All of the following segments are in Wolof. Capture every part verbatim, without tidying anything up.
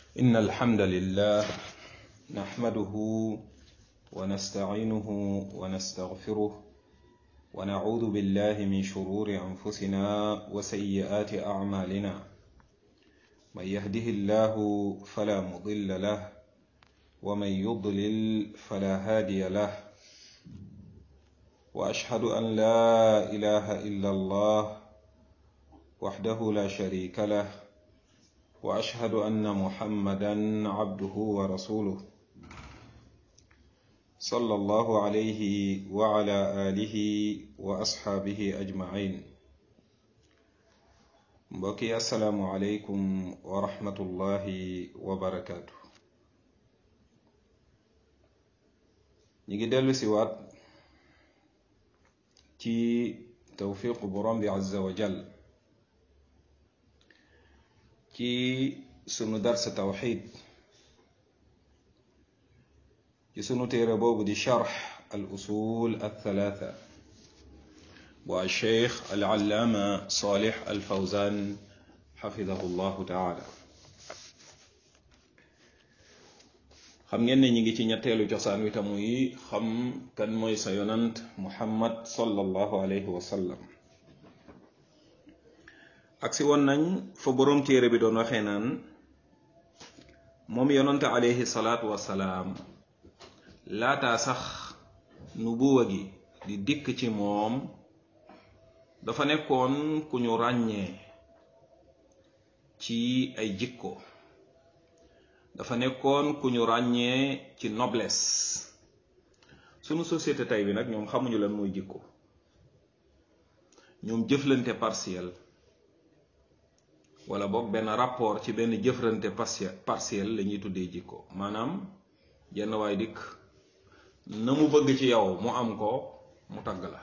إن الحمد لله نحمده ونستعينه ونستغفره ونعوذ بالله من شرور أنفسنا وسيئات أعمالنا من يهده الله فلا مضل له ومن يضلل فلا هادي له وأشهد أن لا إله إلا الله وحده لا شريك له وأشهد أن محمدا عبده ورسوله صلى الله عليه وعلى آله وأصحابه أجمعين mbokki assalaamu aleykum wa rahmatullahi wa barakaatu. ñi ngi dellu si waat ci tawfiqu borom bi azza wa jal ci sunu dars tawxid ci sunu téere boobu di charx al usul al thalatha bu al cheikh al allaama salih al fawzan xafidahu llahu taala. xam ngeen ne ñi ngi ci ñetteelu cosaan wi tamuy xam kan mooy sa yonant muhammad sallallahu alayhi wa sallam. aksi woon nañ fa boroom téere bi doon waxee naan moom yonante alayhi salaatu wasalaam laataa sax nubuwa gi di dikk ci moom dafa nekkoon ku ñu ràññee ci ay jikko, dafa nekkoon ku ñu ràññee ci noblesse. sunu société tey bi nag ñoom xamuñu lan mooy jikko, ñoom jëflante partiel wala boog benn rapport ci benn jëflante partiel la ñuy tuddee jikko. maanaam jenn waay dikk na mu bëgg ci yow mu am ko mu tagg la.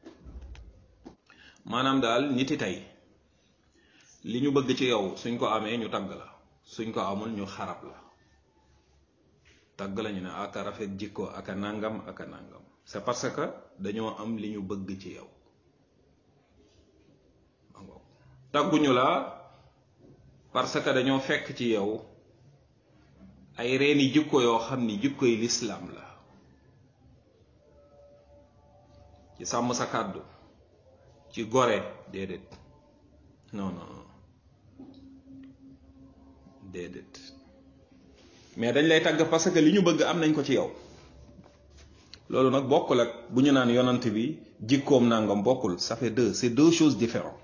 maanaam daal niti tey li ñu bëgg ci yow suñ ko amee ñu tagg la, suñ ko amul ñu xarab la. tagg la ñu ne aka rafet jikko aka nangam aka nangam. c'est parce que dañoo am li ñu bëgg ci yow. tagguñu la parce que dañoo fekk ci yow ay reeni jikko yoo xam ni jikkoy lislaam la, ci sàmm sa kàddu, ci gore. déedéet non non déedéet mais dañ lay tàgg parce que li ñu bëgg am nañ ko ci yow. loolu nag bokkul ak bu ñu naan yonant bi jikkoom nangam, bokkul. ça fait deux c'est deux choses différentes.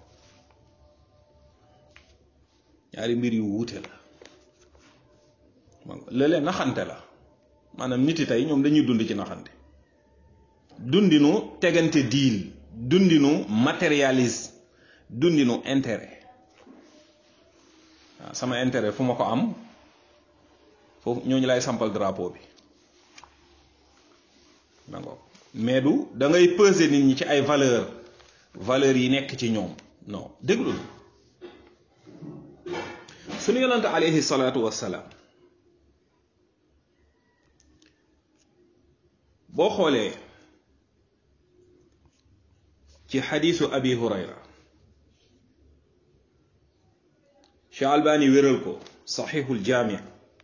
ñaari mbir yu wuute la. léeg-léeg naxante la. maanaam nit yi tey ñoom dañuy dund ci naxante, dundinu tegante diil, dundinu matérialise, dundinu intérêt. waaw sama intérêt fu ma ko am foofu ñooñu lay sampal drapeau bi. mais du da ngay peser nit ñi ci ay valeur valeurs yi nekk ci ñoom. non déglul sunu yonante alayhi salaatu wassalaam boo xoolee ci xadiisu abi hurayra, Cheikh Albani wéral ko saxiixul jaami,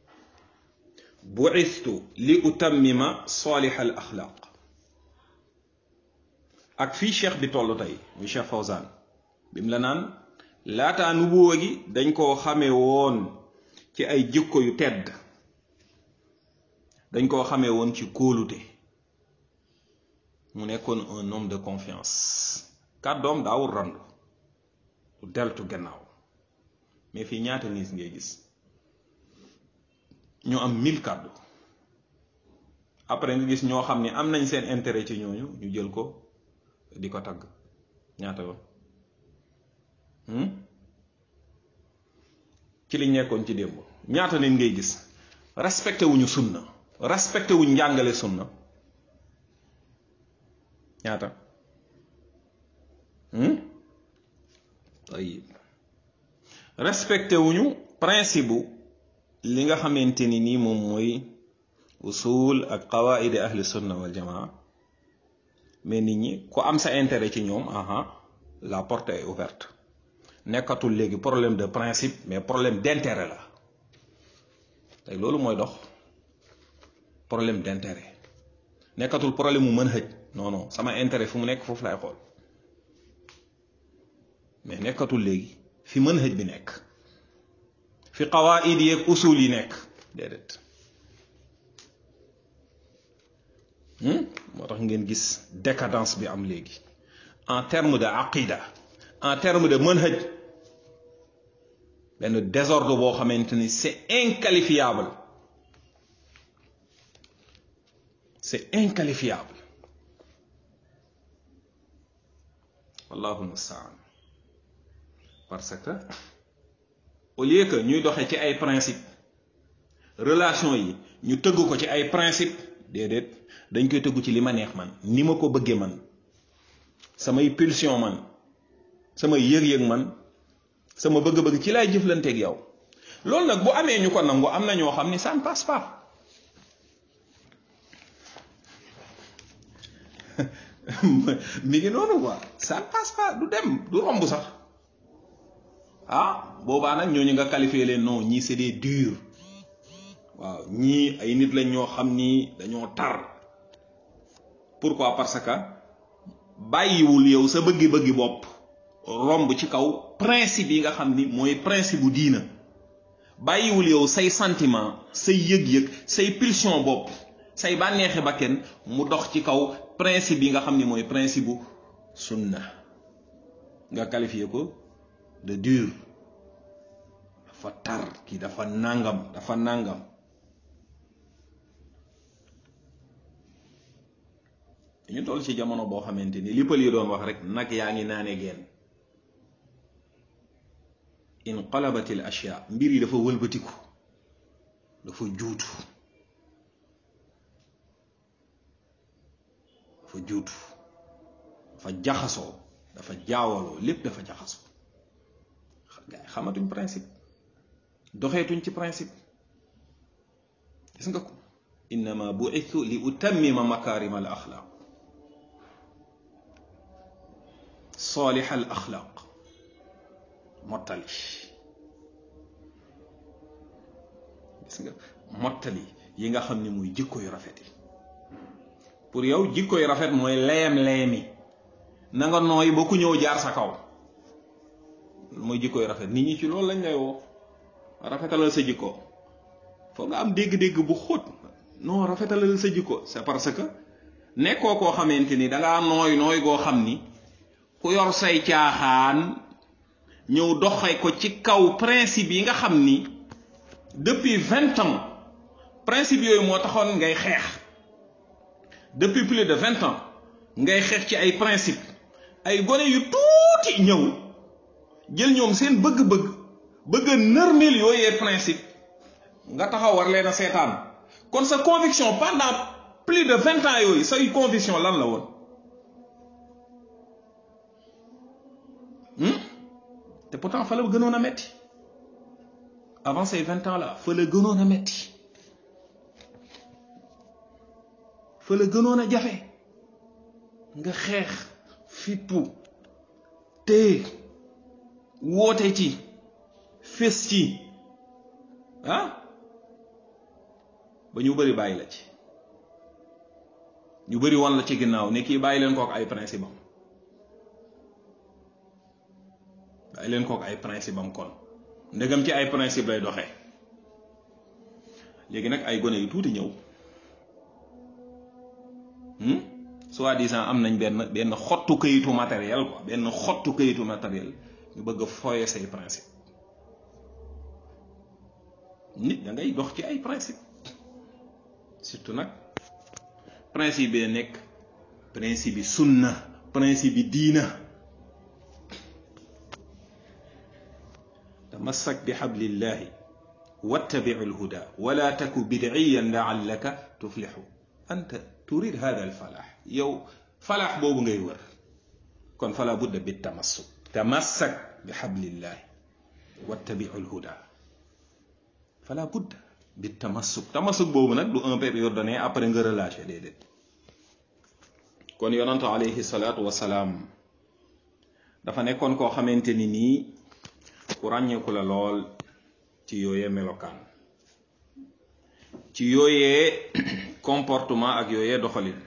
bu'istu li utammima saalih al axlaaq. ak fii cheikh bi toll tey muy Cheikh Fawzan bi mu la naan laataa nubuwa gi dañ koo xamee woon ci ay jikko yu tedd, dañ koo xamee woon ci kóolute. mu nekkoon un homme de confiance. kàddoom daawul randu, du deltu gannaaw. mais fii ñaata nit ngay gis ñu am mille kàddu, après nga gis ñoo xam ne am nañ seen intérêt ci ñooñu ñu jël ko di ko tagg. ñaata yoon ci liñ nekkoon ci démb ñaata nit ngay gis respecté wuñu sunna, respecté wuñ njàngale sunna. ñaata ayib respecté wuñu principe bu li nga xamante ni nii moom mooy usul ak qawaidi ahli sunna wal jamaa. mais nit ñi ku am sa intérêt ci ñoom, aha la porte est ouverte. nekkatul léegi problème de principe mais problème d'intérêt la. tey loolu mooy dox problème d'intérêt nekkatul problème mu mën xëj non non sama intérêt fu mu nekk foofu lay xool mais nekkatul léegi fi mën xëj bi nekk fi qawaid yi ak usul yi nekk déedéet moo tax ngeen gis décadence bi am léegi en terme de aqida en terme de mën xëj benn désordre boo xamante ni c'est inqualifiable c'est inqualifiable wallahu musta'an parce que au lieu que ñuy doxee ci ay principe relation yi ñu tëgg ko ci ay principe déedéet dañ koy tëggu ci li ma neex man ni ma ko bëggee man samay pulsion man samay yëg-yëg man sama bëgg-bëgg ci laay jëflanteeg yow loolu nag bu amee ñu ko nangu am na ñoo xam ni ça ne passe pas mi ngi noonu quoi ça ne passe pas du dem du romb sax ah boobaa nag ñooñu nga qualifié leen non ñii c'est des durs waaw ñii ay nit lañ ñoo xam ni dañoo tar pourquoi parce que bàyyiwul yow sa bëggi-bëggi bopp romb ci kaw principe yi nga xam ni mooy principe bu diina bàyyiwul yow say sentiment say yëg-yëg say pulsion bopp say bànneexi bakken mu dox ci kaw principe yi nga xam ni mooy principe bu sunna nga qualifié ko de dur dafa tar kii dafa nangam dafa nangam ñu toll ci jamono boo xamante ni li pël yi doon wax rek nag yaa ngi naane geen inqalabat al ashya mbir yi dafa wëlbatiku dafa juutu dafa juutu dafa jaxasoo dafa jaawaloo lépp dafa jaxasoo gaa yi xamatuñ principe doxeetuñ ci principe gis nga ko innama bu'ithu li utammima makarim al axlaq salih al axlaq mottali gis nga mottali yi nga xam ni muy jikko yu rafet yi pour yow jikko yu rafet mooy leem leemi na nga nooy ba ku ñëw jaar sa kaw mooy jikko yu rafet nit ñi ci loolu lañ lay woo rafetalal sa jikko foog nga am dégg-dégg bu xóot non rafetalal sa jikko c'est parce que nekkoo koo xamante ni dangaa nooy nooy goo xam ni ku yor say caaxaan ñëw doxee ko ci kaw principe yi nga xam ni depuis vingt ans principe yooyu moo taxoon ngay xeex depuis plus de vingt ans ngay xeex ci ay principe ay gone yu tuuti ñëw jël ñoom seen bëgg-bëgg bëgg a nërmeel yooyee principe nga taxaw war leen a seetaan kon sa conviction pendant plus de vingt ans yooyu say conviction lan la woon te pourtant fa la gënoon a metti avant ces vingt ans là fa la gënoon a metti fa la gënoon a jafe nga xeex fippu te woote ci fes ci ah ba ñu bëri bàyyi la ci ñu bëri wan la ci ginnaaw ne kii bàyyi leen kook ay principe am bàyyi leen kook ay principe am kon ndegam ci ay principe lay doxee léegi nag ay gone yu tuuti ñëw soi-disant am nañ benn benn xottu këyitu matériel quoi benn xottu këyitu matériel ñu bëgg a foyer say principe nit da ngay dox ci ay principe surtout nag principe bi nekk principe bi sunna principe bi diina tamassak bi hablillahi wattabi' alhuda wala taku bid'iyan la'allaka tuflihu anta turid hada alfalah yow falah boobu ngay wër kon fala budda bit tamassuk tamassak bi hablillahi wattabi' alhuda fala budda bit tamassuk tamassuk boobu nag du un période donné après nga relâché déedéet kon yonantu alayhi salatu wasalaam dafa nekkoon koo xamante ni nii ku ràññeeku la lool ci yooyee melokaan ci yooyee comportement ak yooyee doxalin.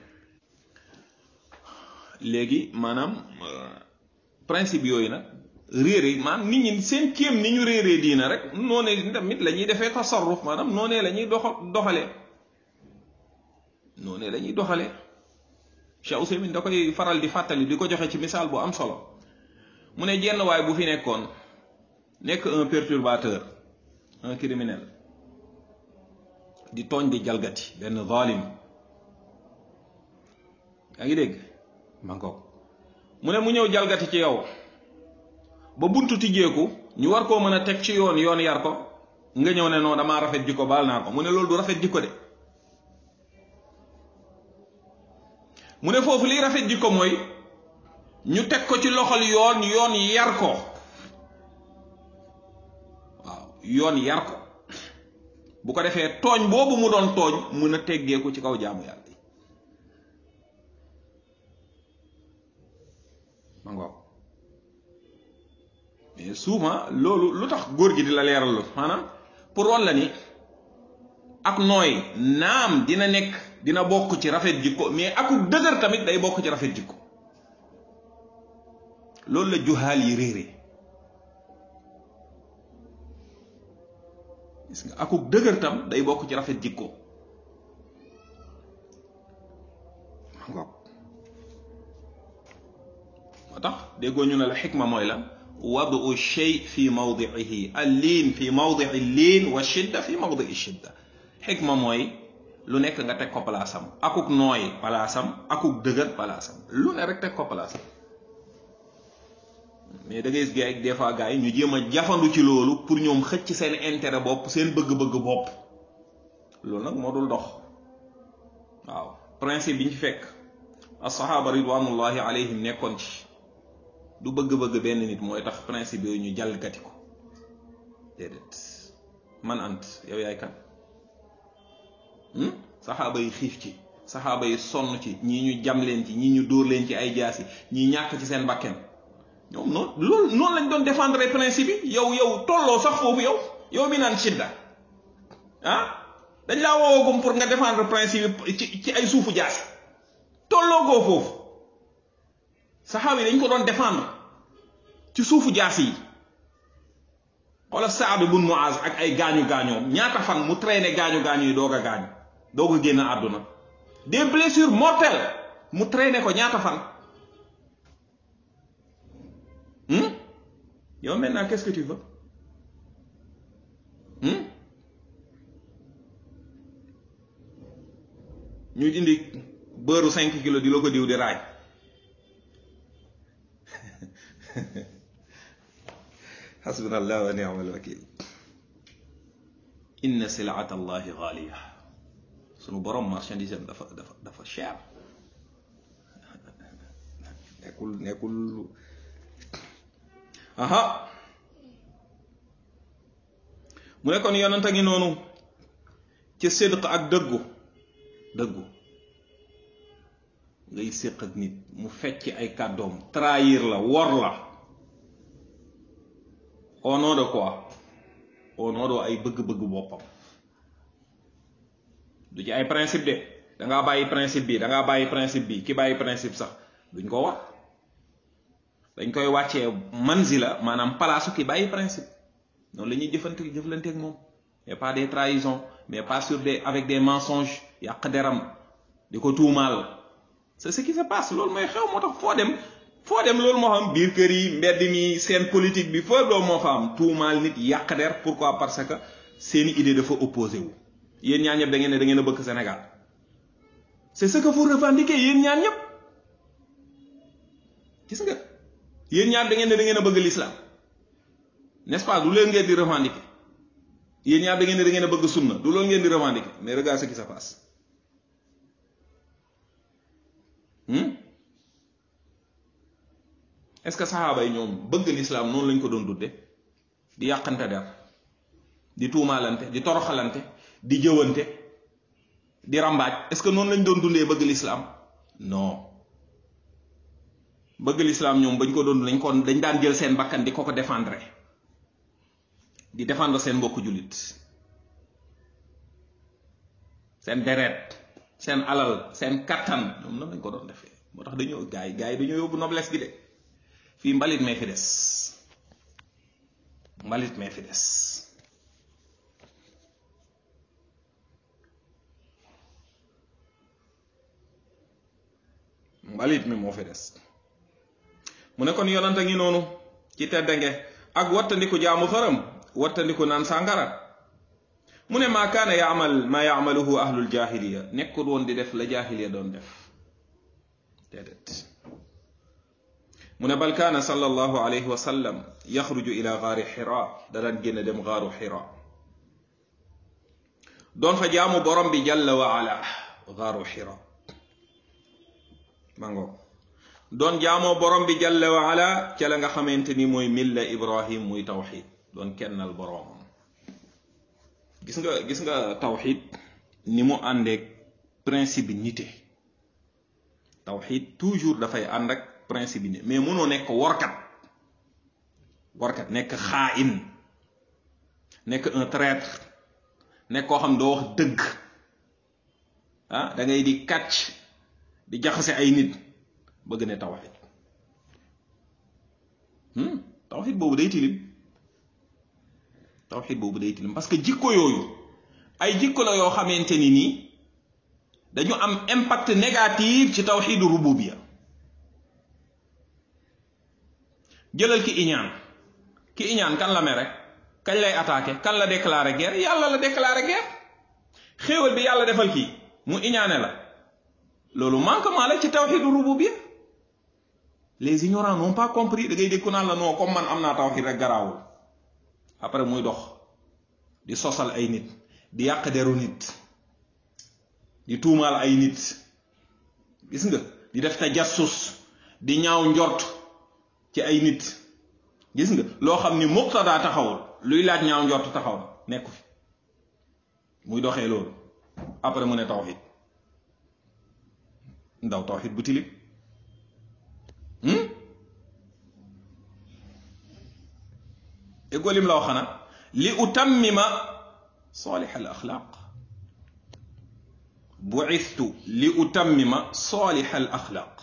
léegi maanaam principe yooyu nag réere maanaam nit ñi seen kéem ni ñu réeree diina rek noonee tamit la ñuy defee tasarruf maanaam noonee la ñuy doxa doxalee noonee la ñuy doxalee Cheikh Ousaymin da koy faral di fàttali di ko joxe ci misaal bu am solo mu ne jenn waay bu fi nekkoon nekk un perturbateur un criminel di tooñ di jalgati benn zalim yaa ngi dégg ma ngoog mu ne mu ñëw jalgati ci yow ba buntu tijjeeku ñu war koo mën a teg ci yoon yoon yar ko nga ñëw ne non damaa rafet jikko baal naa ko mu ne loolu du rafet jikko de mu ne foofu liy rafet jikko mooy ñu teg ko ci loxol yoon yoon yar ko waaw yoon yar ko bu ko defee tooñ boobu mu doon tooñ mën a teggeeku ci kaw jaamu yàlla yi ma ngoog mais souvent loolu lu tax góor gi di la leeral lu maanaam pour wan la ni ak nooy naam dina nekk dina bokk ci rafet jikko mais akuk dëgër tamit day bokk ci rafet jikko loolu la juhaal yi réere gis nga akuk dëgër tam day bokk ci rafet jikko ngoog moo tax déggoo ñu ne la xikma mooy lan wadu shay fi mawdiihi al liin fi mawdii liin wa shidda fi mawdii shidda xikma mooy lu nekk nga teg ko palaasam akuk nooy palaasam akuk dëgër palaasam lu ne rek teg ko palaasam mais da ngay gis gars yi des fois gars yi ñu jéem a jafandu ci loolu pour ñoom xëcc seen intérêt bopp seen bëgg-bëgg bopp loolu nag moo dul dox waaw principe bi ñu fekk as-sahaaba ridwanullahi alayhim nekkoon ci du bëgg-bëgg benn nit mooy tax principe yooyu ñu jalgati ko déedéet man ant yow yaay kan saxaaba yi xiif ci saxaaba yi sonn ci ñii ñu jam leen ci ñii ñu dóor leen ci ay jaasi ñii ñàkk ci seen bakken ñoom noonu loolu noonu lañ doon défendre principe yi yow yow tolloo sax foofu yow yow mi naan shidda ah dañ laa woowagum pour nga défendre principe yi ci ci ay suufu jaasi tolloo koo foofu saxaaba yi dañ ko doon défendre ci suufu jaasi yi xoolal Saad bun Muaz ak ay gaañu gaañoom ñaata fan mu traîné gaañu gaañu yi doog a gaañu doog a génn àdduna des blessures mortelles mu traîné ko ñaata fan hmm? yow maintenant qu'est-ce que tu veux hmm? ñu indi beurre cinq kilos di la ko diw di raaj hasbunallahu wa ni'mal wakil inna sil'ata allahi ghaliya sunu borom marchandise am dafa dafa dafa cher nekkul nekkul aha mu ne kon yonent a ngi noonu ci sidq ak dëggu dëggu ngay séq ak nit mu fecc ay kàddoom trahir la wor la au nom de quoi au nom de ay bëgg-bëgg boppam du ci ay principe de da ngaa bàyyi principe bi da ngaa bàyyi principe bi ki bàyyi principe sax duñ ko wax dañ koy wàccee manzila maanaam palaasu ki bàyyi principe noonu la ñuy jëfante jëflanteeg moom mais pas des trahisons mais pas sur des avec des mensonges yàq deram di ko tuumaal c'est ce qui se passe loolu mooy xew moo tax foo dem foo dem loolu moo xam biir kër yi mbedd mi seen politique bi foo loolu moo fa am tuumaal nit yàq der pourquoi parce que seeni idée dafa opposé wu yéen ñaan ñëpp da ngeen ne da ngeen a bëgg Sénégal c'est ce que vous revendiquez yéen ñaan ñëpp gis nga yéen ñaan da ngeen ne da ngeen a bëgg l'islam n'est-ce pas du leen ngeen di revendiquer yéen ñaar da ngeen ne da ngeen a bëgg sunna du loolu ngeen di revendiquer mais regarde ce qui se passe hmm? est-ce que saxaaba yi ñoom bëgg l'islam noonu lañ ko doon dudde di yàqante der di tuumaalante di toroxalante di jëwante di rambaaj est-ce que noonu lañ doon dundee bëgg l'islam non bëgg l'islam ñoom bañ ko doon lañ ko dañ daan jël seen bakkan di ko ko défendre di défendre seen mbokku jullit seen deret seen alal seen kattan ñoom nan lañ ko doon defee moo tax dañoo gaay yi gaay yi dañoo yóbbu noblesse gi de fii mbalit mee fi des mbalit mee fi des mbalit mi moo fi des mu ne kon yonanta ngi noonu ci teddange ak wattandiku jaamu xaram wattandiku naan sàngara mu ne maa kaana yaamal maa yaamaluhu ahlul jahiliya nekkul woon di def la jahiliya doon def déedéet mu ne bal kaana sallallahu alayhi wa sallam yaxruju ila gaari xira da daan génn dem gaaru xira doon fa jaamu borom bi jalla wa ala gaaru xira mango doon jaamoo borom bi jalla wa ala ca la nga xamante ni mooy milla ibrahim muy tawxid doon kennal boromam gis nga gis nga tawxid ni mu àndeek principe bi nite tawxid toujours dafay ànd ak principe bi nite mais mënoo nekk workat workat nekk xaain nekk un traître nekk koo xam doo wax dëgg ah da ngay di kàcc di jaxase ay nit bëgg ne tawxid hmm tawxid boobu day tilim tawxid boobu day tilim parce que jikko yooyu ay jikko la yoo xamante ni nii dañu am impact négatif ci tawxidu rububiyya jëlal ki iñaan ki iñaan kan la mere kañ lay attaqué kan la déclaré guerre yàlla la déclaré guerre xéewal bi yàlla defal kii mu iñaane la loolu manquement la ci tawxidu rububiyya les ignorants n'ont pas compris da ngay dégg naan la non comme man am naa tawxid rek garaawul après muy dox di sosal ay nit di yàq deru nit di tuumaal ay nit gis nga di def tajassus di ñaaw njort ci ay nit gis nga loo xam ni muqtada taxawul luy laaj ñaaw njort taxaw nekku fi muy doxee loolu après mu ne tawxid ndaw tawxid bu tilim égolim la wax xanaa li utammima salih al axlaq bu'ithtu li utammima salih al axlaq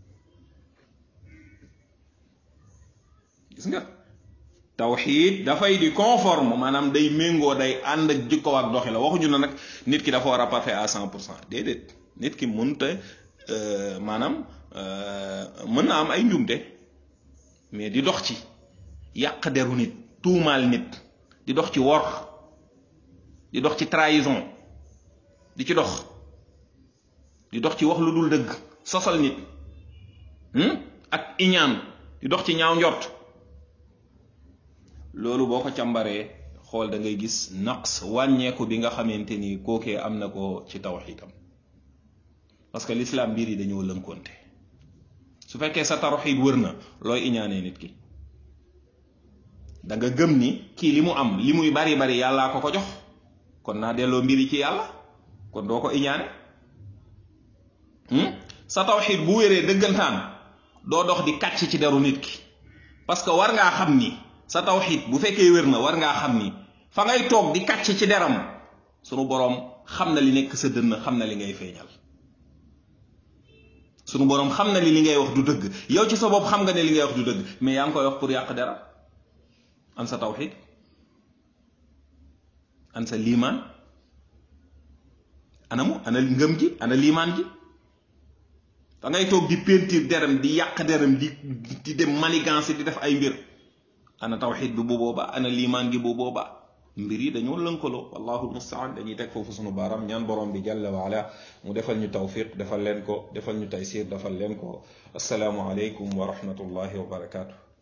gis nga tawxid dafay di conforme maanaam day méngoo day ànd ak jikko ak doxi la waxuñu na nag nit ki dafa war a parfait à cent pour cent déedéet nit ki mënta maanaam mën na am ay njumte mais di dox ci yàq deru nit tuumaal nit di dox ci wor di dox ci trahison di ci dox di dox ci wax lu dul dëgg sosal nit ak iñaan di dox ci ñaaw njort loolu boo ko càmbaree xool da ngay gis naqs wàññeeku bi nga xamante ni kookee am na ko ci tawxiidam parce que l'islam mbir yi dañoo lënkoonte su fekkee sa tawxiid wër na looy iñaanee nit ki da nga gëm ni kii li mu am li muy bari bari yàllaa ko ko jox kon naa delloo mbir yi ci yàlla kon doo ko iñaane sa tawxiid bu wéree dëggantaan doo dox di kàcc ci deru nit ki parce que war ngaa xam ni sa tawxiid bu fekkee wér na war ngaa xam ni fa ngay toog di kàcc ci deram sunu boroom xam na li nekk sa dënn xam na li ngay feeñal sunu boroom xam na li li ngay wax du dëgg yow ci sa bopp xam nga ne li ngay wax du dëgg mais yaa ngi koy wax pour yàq dara an sa tawxiid an sa liimaan anamu ana ngëm gi ana liimaan gi da ngay toog di peinture deram di yàq deram di di dem manigance di def ay mbir ana tawxiid bi bu boobaa ana liimaan gi bu boobaa mbir yi dañoo lënkaloo wallahu almustaan dañuy teg foofu sunu baaram ñaan borom bi jalla wa ala mu defal ñu tawfiq defal leen ko defal ñu taysir defal leen ko assalaamu aleykum wa rahmatullahi wa barakaatu